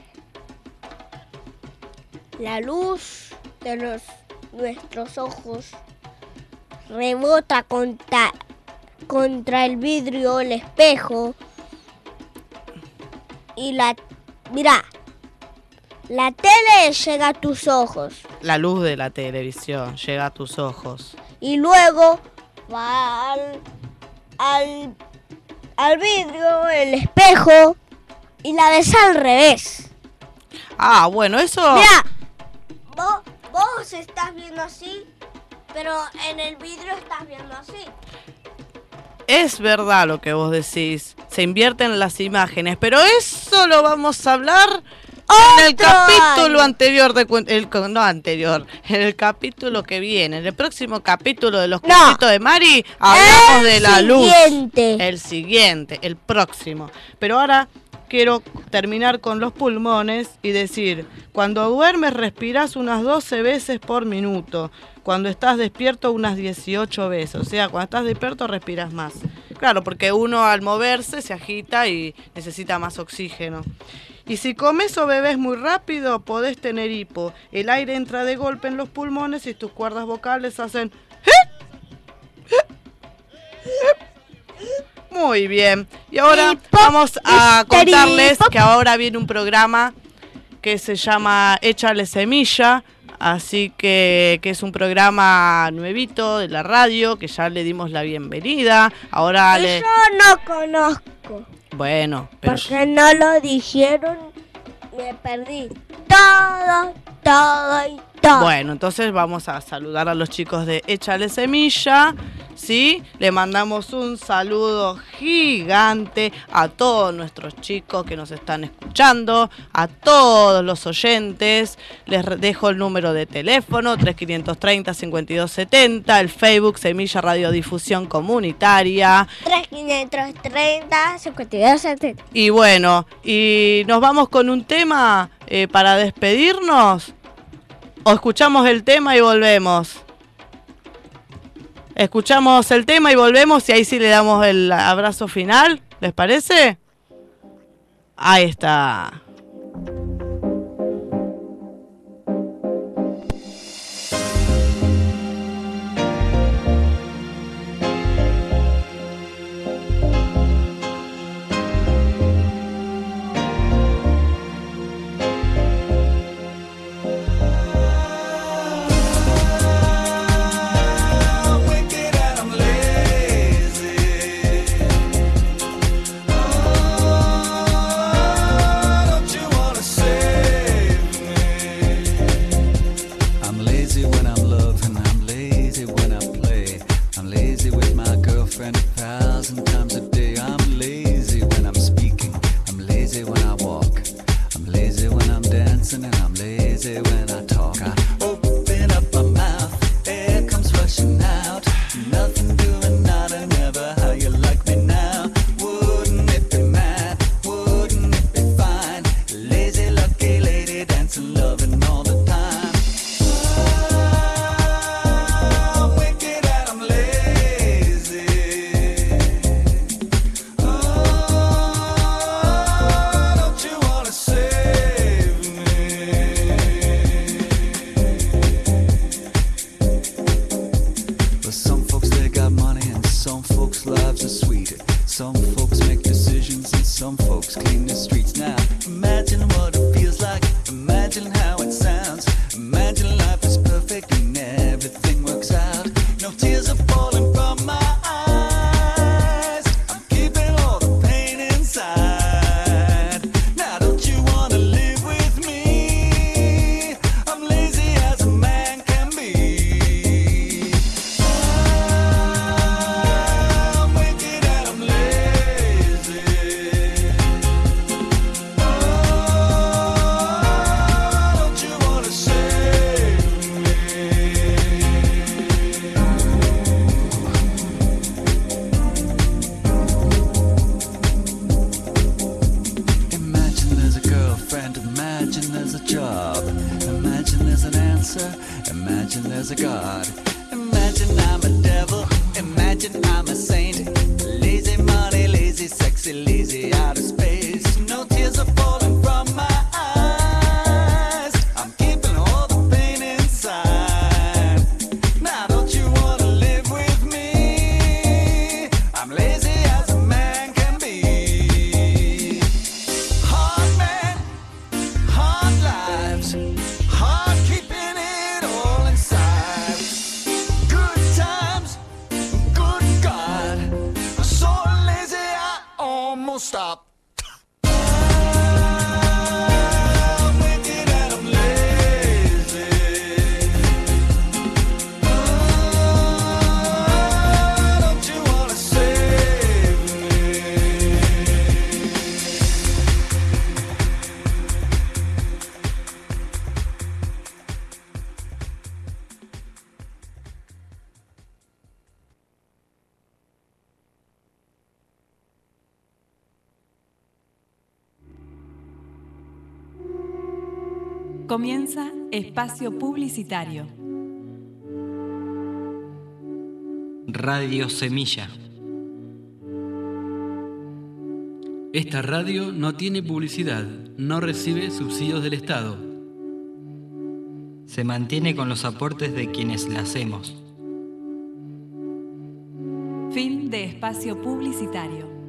la luz de los, nuestros ojos rebota contra, contra el vidrio, el espejo? Y la... Mira, la tele llega a tus ojos La luz de la televisión llega a tus ojos. y luego va al, al, al vidrio, el espejo, y la ves al revés. Ah, bueno, eso... Mira, vos, vos estás viendo así, pero en el vidrio estás viendo así. es verdad lo que vos decís, se invierten las imágenes, pero eso lo vamos a hablar en el capítulo anterior, de el, no anterior, en el capítulo que viene, en el próximo capítulo de los cuentitos no. de Mari, hablamos de la siguiente. luz. El siguiente, el próximo. Pero ahora quiero terminar con los pulmones y decir, cuando duermes respiras unas doce veces por minuto, cuando estás despierto unas dieciocho veces, o sea, cuando estás despierto respiras más. Claro, porque uno al moverse se agita y necesita más oxígeno. Y si comes o bebes muy rápido, podés tener hipo. El aire entra de golpe en los pulmones y tus cuerdas vocales hacen... Muy bien. Y ahora vamos a contarles que ahora viene un programa que se llama Échale Semilla. Así que, que es un programa nuevito de la radio, que ya le dimos la bienvenida. Ahora le... Yo no conozco. Bueno, pero... porque no lo dijeron, me perdí todo, todo y todo. Bueno, entonces vamos a saludar a los chicos de Échale Semilla, ¿sí? Le mandamos un saludo gigante a todos nuestros chicos que nos están escuchando, a todos los oyentes. Les dejo el número de teléfono, tres cinco tres cero, cinco dos siete cero, el Facebook Semilla Radiodifusión Comunitaria. tres cinco tres cero, cinco dos siete cero. Y bueno, y nos vamos con un tema eh, para despedirnos. O escuchamos el tema y volvemos. Escuchamos el tema y volvemos y ahí sí le damos el abrazo final. ¿Les parece? Ahí está. Stop. Comienza Espacio Publicitario. Radio Semilla. Esta radio no tiene publicidad, no recibe subsidios del Estado. Se mantiene con los aportes de quienes la hacemos. Fin de espacio publicitario.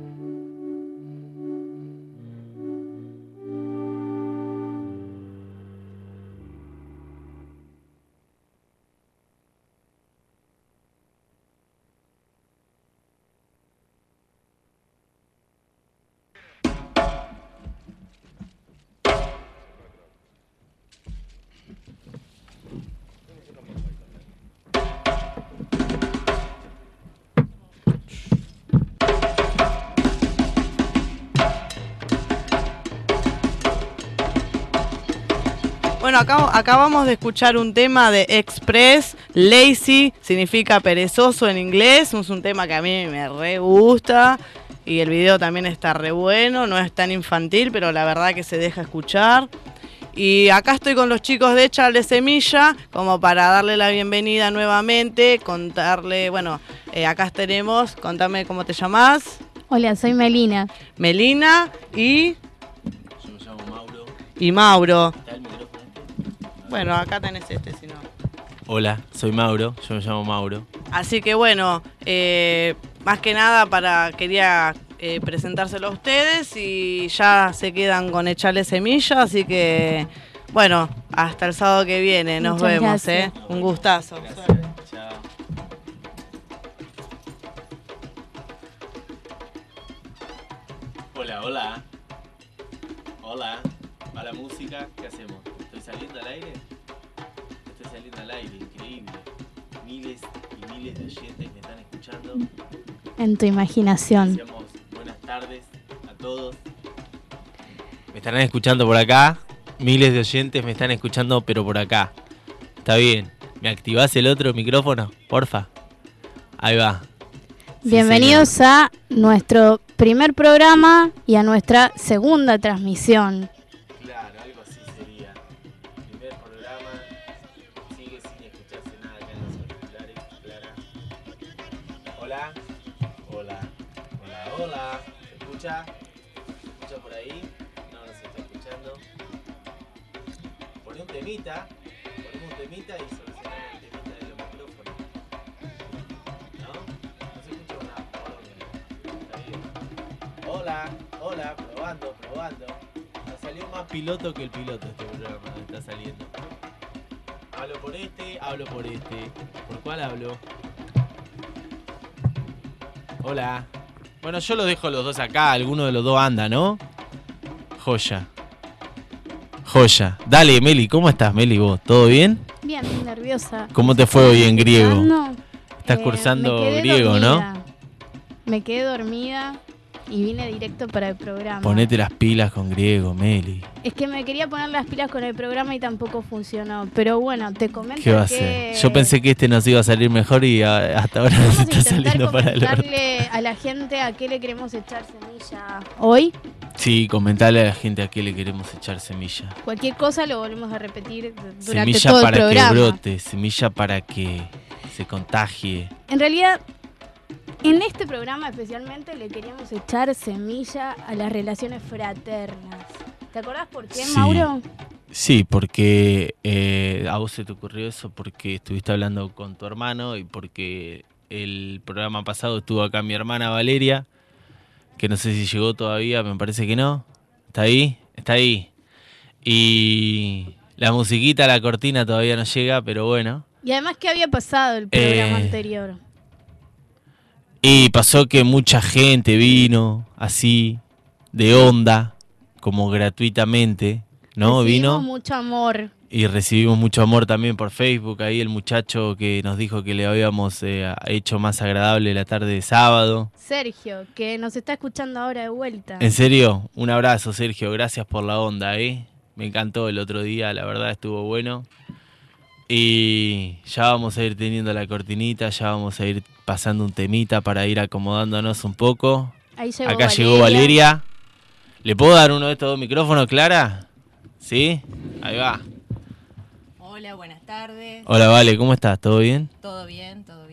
Bueno, acá, acabamos de escuchar un tema de Express, Lazy, significa perezoso en inglés, es un tema que a mí me re gusta y el video también está re bueno, no es tan infantil, pero la verdad que se deja escuchar. Y acá estoy con los chicos de Echarle Semilla, como para darle la bienvenida nuevamente, contarle, bueno, eh, acá tenemos, contame cómo te llamás. Hola, soy Melina. Melina y... Yo me llamo Mauro. Y Mauro. Bueno, acá tenés este, si no. Hola, soy Mauro, yo me llamo Mauro. Así que bueno, eh, más que nada para quería eh, presentárselo a ustedes y ya se quedan con Echarle Semilla, así que bueno, hasta el sábado que viene, nos Muchas vemos, gracias. ¿eh? Un gustazo. Chao. Hola, hola. Hola. ¿Va la música? ¿Qué hacemos? ¿Estoy saliendo al aire? Estoy saliendo al aire, increíble. Miles y miles de oyentes me están escuchando. En tu imaginación. Decíamos buenas tardes a todos. Me estarán escuchando por acá. Miles de oyentes me están escuchando, pero por acá. Está bien. ¿Me activás el otro micrófono? Porfa. Ahí va. Bienvenidos sí, a nuestro primer programa y a nuestra segunda transmisión. Claro, algo así sería. Primer programa, sigue sin escucharse nada acá en los auriculares, Clara. Hola, hola, hola, hola. ¿Se escucha? ¿Se escucha por ahí? No, no se está escuchando. Poné un temita, ponemos un temita y solucionamos el temita de los micrófonos. ¿No? No se escucha nada. Está bien. Hola, hola, probando, probando. Salió más piloto que el piloto este programa, está saliendo. Hablo por este, hablo por este. ¿Por cuál hablo? Hola. Bueno, yo los dejo los dos acá, alguno de los dos anda, ¿no? Joya. Joya. Dale, Meli, ¿cómo estás, Meli, vos? ¿Todo bien? Bien, nerviosa. ¿Cómo te fue hoy en griego? No, Estás eh, cursando me quedé griego, dormida. ¿no? Me quedé dormida y vine directo para el programa. Ponete las pilas con griego, Meli. Es que me quería poner las pilas con el programa y tampoco funcionó. Pero bueno, te comento ¿Qué va a que... hacer? Yo pensé que este nos iba a salir mejor y a- hasta ahora nos está saliendo para el orto. Comentarle a la gente a qué le queremos echar semilla hoy. Sí, comentale a la gente a qué le queremos echar semilla. Cualquier cosa lo volvemos a repetir durante Semilla todo el para programa. que brote, semilla para que se contagie. En realidad, en este programa especialmente le queríamos echar semilla a las relaciones fraternas. ¿Te acordás por qué, Sí. Mauro? Sí, porque eh, a vos se te ocurrió eso porque estuviste hablando con tu hermano y porque el programa pasado estuvo acá mi hermana Valeria, que no sé si llegó todavía, me parece que no. ¿Está ahí? Está ahí. Y la musiquita, la cortina todavía no llega, pero bueno. Y además, ¿qué había pasado el programa Eh, anterior? Y pasó que mucha gente vino así, de onda, como gratuitamente, ¿no? Recibimos Vino mucho amor. y recibimos mucho amor también por Facebook. Ahí el muchacho que nos dijo que le habíamos eh, hecho más agradable la tarde de sábado. Sergio, que nos está escuchando ahora de vuelta. En serio, un abrazo, Sergio. Gracias por la onda, ¿eh? Me encantó el otro día, la verdad estuvo bueno. Y ya vamos a ir teniendo la cortinita, ya vamos a ir pasando un temita para ir acomodándonos un poco. Ahí llegó Acá Valeria. llegó Valeria. ¿Le puedo dar uno de estos dos micrófonos, Clara? ¿Sí? Ahí va. Hola, buenas tardes. Hola, Vale, ¿cómo estás? ¿Todo bien? Todo bien, todo bien.